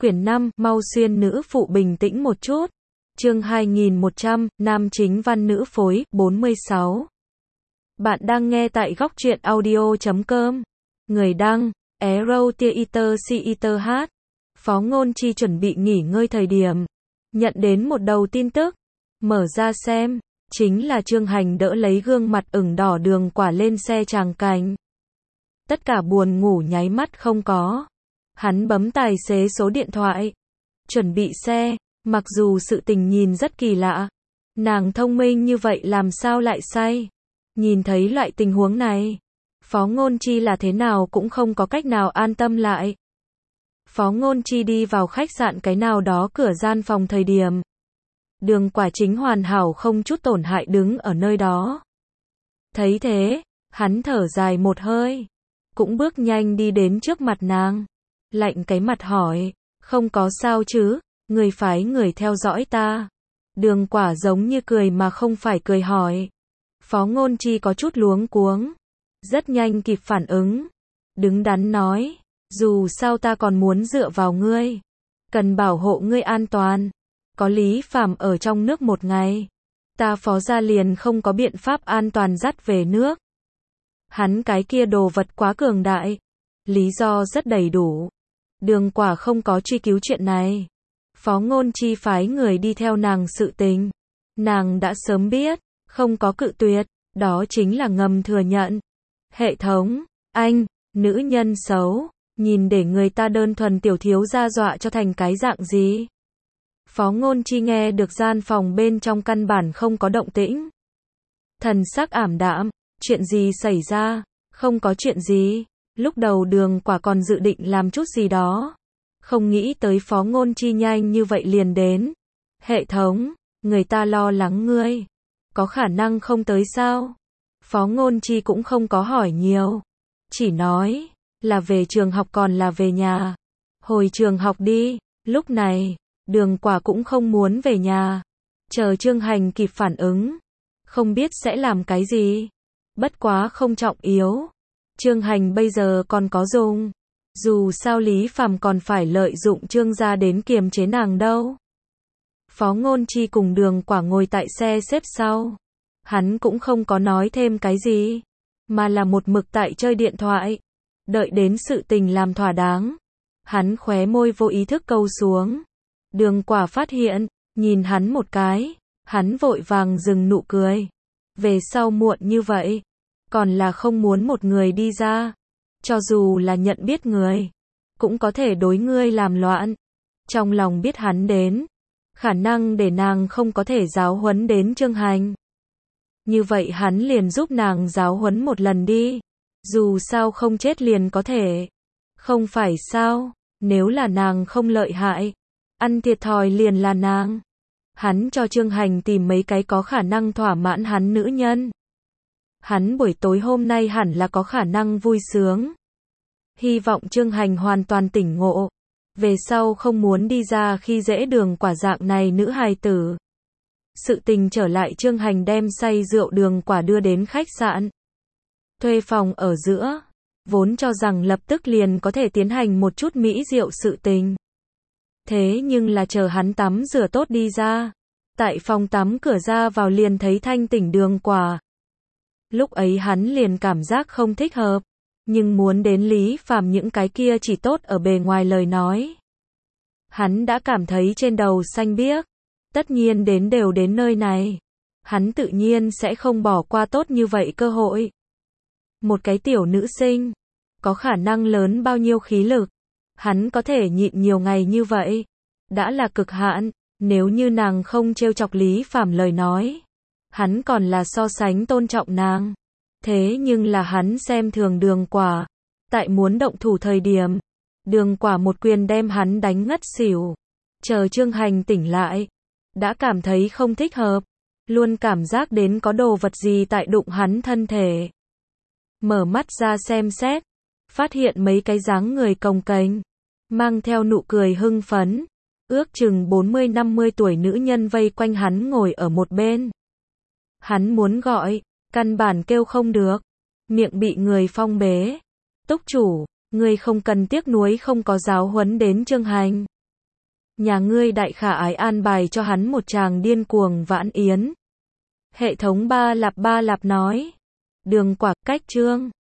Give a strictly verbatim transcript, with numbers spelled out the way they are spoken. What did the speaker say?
Quyển năm, mau xuyên nữ phụ bình tĩnh một chút. Chương hai nghìn một trăm, nam chính văn nữ phối, bốn mươi sáu. Bạn đang nghe tại góc truyện audio chấm com. Người đăng, Arrow Theater Theater hát. Phó Ngôn Chi chuẩn bị nghỉ ngơi thời điểm. Nhận đến một đầu tin tức. Mở ra xem. Chính là Trương Hành đỡ lấy gương mặt ửng đỏ Đường Quả lên xe tràng cảnh. Tất cả buồn ngủ nháy mắt không có. Hắn bấm tài xế số điện thoại. Chuẩn bị xe. Mặc dù sự tình nhìn rất kỳ lạ. Nàng thông minh như vậy làm sao lại say. Nhìn thấy loại tình huống này. Phó Ngôn Chi là thế nào cũng không có cách nào an tâm lại. Phó Ngôn Chi đi vào khách sạn cái nào đó cửa gian phòng thời điểm. Đường Quả chính hoàn hảo không chút tổn hại đứng ở nơi đó. Thấy thế, hắn thở dài một hơi. Cũng bước nhanh đi đến trước mặt nàng. Lạnh cái mặt hỏi, không có sao chứ, người phái người theo dõi ta. Đường Quả giống như cười mà không phải cười hỏi. Phó Ngôn Chi có chút luống cuống. Rất nhanh kịp phản ứng. Đứng đắn nói, dù sao ta còn muốn dựa vào ngươi. Cần bảo hộ ngươi an toàn. Có Lý Phàm ở trong nước một ngày. Ta Phó gia liền không có biện pháp an toàn dắt về nước. Hắn cái kia đồ vật quá cường đại. Lý do rất đầy đủ. Đường Quả không có truy cứu chuyện này. Phó Ngôn Chi phái người đi theo nàng sự tình. Nàng đã sớm biết, không có cự tuyệt, đó chính là ngầm thừa nhận. Hệ thống, anh, nữ nhân xấu, nhìn để người ta đơn thuần tiểu thiếu gia dọa cho thành cái dạng gì. Phó Ngôn Chi nghe được gian phòng bên trong căn bản không có động tĩnh. Thần sắc ảm đạm, chuyện gì xảy ra, không có chuyện gì. Lúc đầu Đường Quả còn dự định làm chút gì đó. Không nghĩ tới Phó Ngôn Chi nhanh như vậy liền đến. Hệ thống, người ta lo lắng ngươi. Có khả năng không tới sao? Phó Ngôn Chi cũng không có hỏi nhiều. Chỉ nói, là về trường học còn là về nhà. Hồi trường học đi. Lúc này, Đường Quả cũng không muốn về nhà. Chờ Trương Hành kịp phản ứng. Không biết sẽ làm cái gì. Bất quá không trọng yếu. Trương Hành bây giờ còn có dùng. Dù sao Lý Phàm còn phải lợi dụng Trương gia đến kiềm chế nàng đâu. Phó Ngôn Chi cùng Đường Quả ngồi tại xe xếp sau. Hắn cũng không có nói thêm cái gì. Mà là một mực tại chơi điện thoại. Đợi đến sự tình làm thỏa đáng. Hắn khóe môi vô ý thức câu xuống. Đường Quả phát hiện, nhìn hắn một cái. Hắn vội vàng dừng nụ cười. Về sau muộn như vậy. Còn là không muốn một người đi ra. Cho dù là nhận biết người. Cũng có thể đối ngươi làm loạn. Trong lòng biết hắn đến. Khả năng để nàng không có thể giáo huấn đến Trương Hành. Như vậy hắn liền giúp nàng giáo huấn một lần đi. Dù sao không chết liền có thể. Không phải sao, nếu là nàng không lợi hại. Ăn thiệt thòi liền là nàng. Hắn cho Trương Hành tìm mấy cái có khả năng thỏa mãn hắn nữ nhân. Hắn buổi tối hôm nay hẳn là có khả năng vui sướng. Hy vọng Trương Hành hoàn toàn tỉnh ngộ. Về sau không muốn đi ra khi dễ Đường Quả dạng này nữ hài tử. Sự tình trở lại Trương Hành đem say rượu Đường Quả đưa đến khách sạn. Thuê phòng ở giữa. Vốn cho rằng lập tức liền có thể tiến hành một chút mỹ rượu sự tình. Thế nhưng là chờ hắn tắm rửa tốt đi ra. Tại phòng tắm cửa ra vào liền thấy thanh tỉnh Đường Quả. Lúc ấy hắn liền cảm giác không thích hợp. Nhưng muốn đến Lý Phàm những cái kia chỉ tốt ở bề ngoài lời nói. Hắn đã cảm thấy trên đầu xanh biếc. Tất nhiên đến đều đến nơi này. Hắn tự nhiên sẽ không bỏ qua tốt như vậy cơ hội. Một cái tiểu nữ sinh. Có khả năng lớn bao nhiêu khí lực. Hắn có thể nhịn nhiều ngày như vậy. Đã là cực hạn. Nếu như nàng không trêu chọc Lý Phàm lời nói. Hắn còn là so sánh tôn trọng nàng. Thế nhưng là hắn xem thường Đường Quả. Tại muốn động thủ thời điểm. Đường Quả một quyền đem hắn đánh ngất xỉu. Chờ Trương Hành tỉnh lại. Đã cảm thấy không thích hợp. Luôn cảm giác đến có đồ vật gì tại đụng hắn thân thể. Mở mắt ra xem xét. Phát hiện mấy cái dáng người cồng kềnh. Mang theo nụ cười hưng phấn. Ước chừng bốn mươi năm mươi tuổi nữ nhân vây quanh hắn ngồi ở một bên. Hắn muốn gọi. Căn bản kêu không được. Miệng bị người phong bế. Túc chủ, ngươi không cần tiếc nuối không có giáo huấn đến Trương Hành. Nhà ngươi đại khả ái an bài cho hắn một tràng điên cuồng vãn yến. Hệ thống ba lạp ba lạp nói. Đường Quả, cách chương